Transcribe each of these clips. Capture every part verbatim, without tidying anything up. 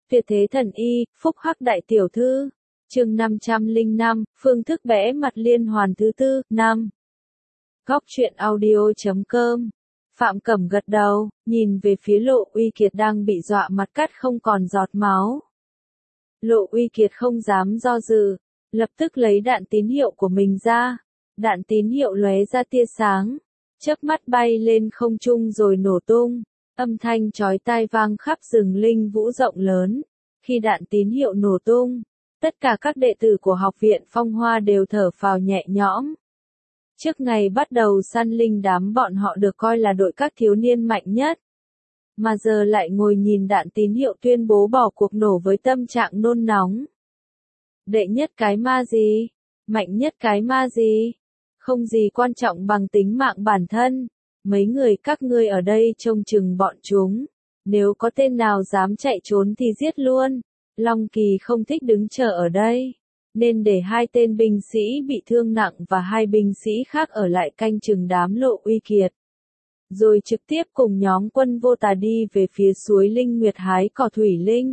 Tuyệt thế thần y, phúc hắc đại tiểu thư. Chương năm trăm lẻ năm, phương thức bẽ mặt liên hoàn thứ tư, năm. Góc truyện audio chấm com. Phạm Cẩm gật đầu, nhìn về phía Lộ Uy Kiệt đang bị dọa mặt cắt không còn giọt máu. Lộ Uy Kiệt không dám do dự, lập tức lấy đạn tín hiệu của mình ra. Đạn tín hiệu lóe ra tia sáng, chớp mắt bay lên không trung rồi nổ tung. Âm thanh chói tai vang khắp rừng linh vũ rộng lớn. Khi đạn tín hiệu nổ tung, tất cả các đệ tử của học viện Phong Hoa đều thở phào nhẹ nhõm. Trước ngày bắt đầu săn linh đám bọn họ được coi là đội các thiếu niên mạnh nhất. Mà giờ lại ngồi nhìn đạn tín hiệu tuyên bố bỏ cuộc nổ với tâm trạng nôn nóng. Đệ nhất cái ma gì? Mạnh nhất cái ma gì? Không gì quan trọng bằng tính mạng bản thân. Mấy người các ngươi ở đây trông chừng bọn chúng. Nếu có tên nào dám chạy trốn thì giết luôn. Long Kỳ không thích đứng chờ ở đây, nên để hai tên binh sĩ bị thương nặng và hai binh sĩ khác ở lại canh chừng đám Lộ Uy Kiệt. Rồi trực tiếp cùng nhóm Quân Vô Tà đi về phía suối Linh Nguyệt hái cỏ thủy linh.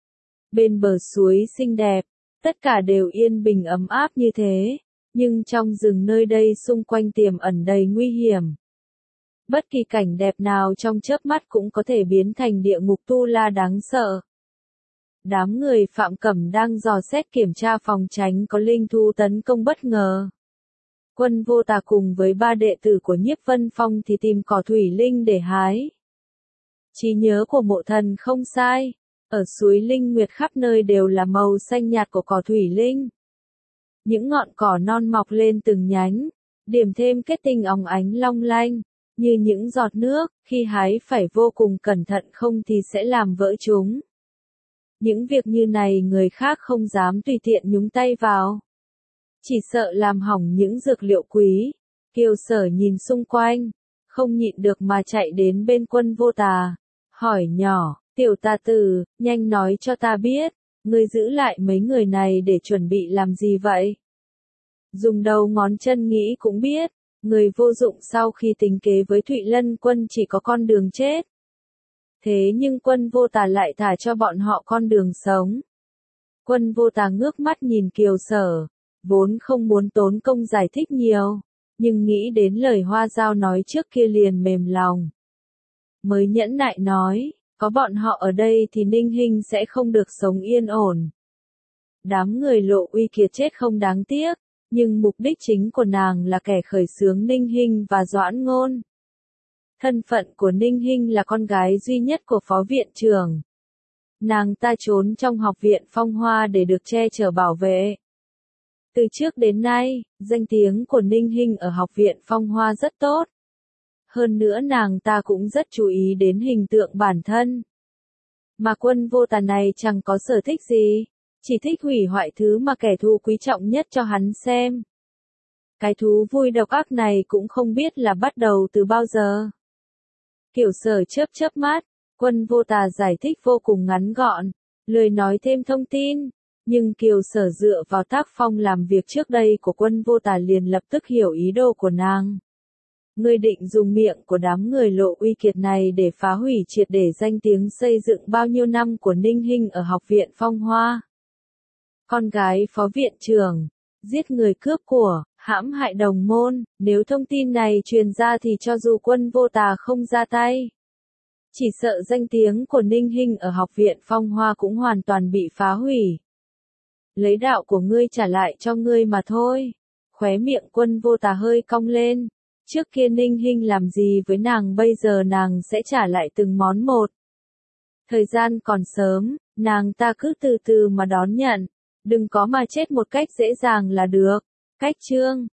Bên bờ suối xinh đẹp, tất cả đều yên bình ấm áp như thế, nhưng trong rừng nơi đây xung quanh tiềm ẩn đầy nguy hiểm. Bất kỳ cảnh đẹp nào trong chớp mắt cũng có thể biến thành địa ngục tu la đáng sợ. Đám người Phạm Cẩm đang dò xét kiểm tra phòng tránh có linh thú tấn công bất ngờ. Quân Vô Tà cùng với ba đệ tử của Nhiếp Vân Phong thì tìm cỏ thủy linh để hái. Trí nhớ của Mộ Thần không sai, ở suối Linh Nguyệt khắp nơi đều là màu xanh nhạt của cỏ thủy linh. Những ngọn cỏ non mọc lên từng nhánh, điểm thêm kết tinh óng ánh long lanh, như những giọt nước, khi hái phải vô cùng cẩn thận không thì sẽ làm vỡ chúng. Những việc như này người khác không dám tùy tiện nhúng tay vào. Chỉ sợ làm hỏng những dược liệu quý. Kiều Sở nhìn xung quanh, không nhịn được mà chạy đến bên Quân Vô Tà, hỏi nhỏ, tiểu tà tử, nhanh nói cho ta biết, ngươi giữ lại mấy người này để chuẩn bị làm gì vậy? Dùng đầu ngón chân nghĩ cũng biết, người vô dụng sau khi tính kế với Thụy Lân Quân chỉ có con đường chết. Thế nhưng Quân Vô Tà lại thả cho bọn họ con đường sống. Quân Vô Tà ngước mắt nhìn Kiều Sở, vốn không muốn tốn công giải thích nhiều, nhưng nghĩ đến lời Hoa Dao nói trước kia liền mềm lòng. Mới nhẫn nại nói, có bọn họ ở đây thì Ninh Hinh sẽ không được sống yên ổn. Đám người Lộ Uy Kiệt chết không đáng tiếc, nhưng mục đích chính của nàng là kẻ khởi xướng Ninh Hinh và Doãn Ngôn. Thân phận của Ninh Hinh là con gái duy nhất của phó viện trưởng. Nàng ta trốn trong học viện Phong Hoa để được che chở bảo vệ. Từ trước đến nay, danh tiếng của Ninh Hinh ở học viện Phong Hoa rất tốt. Hơn nữa nàng ta cũng rất chú ý đến hình tượng bản thân. Mà Quân Vô Tà này chẳng có sở thích gì, chỉ thích hủy hoại thứ mà kẻ thù quý trọng nhất cho hắn xem. Cái thú vui độc ác này cũng không biết là bắt đầu từ bao giờ. Kiều Sở chớp chớp mắt, Quân Vô Tà giải thích vô cùng ngắn gọn, lười nói thêm thông tin, nhưng Kiều Sở dựa vào tác phong làm việc trước đây của Quân Vô Tà liền lập tức hiểu ý đồ của nàng. Ngươi định dùng miệng của đám người Lộ Uy Kiệt này để phá hủy triệt để danh tiếng xây dựng bao nhiêu năm của Ninh Hinh ở học viện Phong Hoa. Con gái phó viện trưởng, giết người cướp của, hãm hại đồng môn, nếu thông tin này truyền ra thì cho dù Quân Vô Tà không ra tay, chỉ sợ danh tiếng của Ninh Hinh ở học viện Phong Hoa cũng hoàn toàn bị phá hủy. Lấy đạo của ngươi trả lại cho ngươi mà thôi. Khóe miệng Quân Vô Tà hơi cong lên. Trước kia Ninh Hinh làm gì với nàng bây giờ nàng sẽ trả lại từng món một. Thời gian còn sớm, nàng ta cứ từ từ mà đón nhận. Đừng có mà chết một cách dễ dàng là được. Cách chương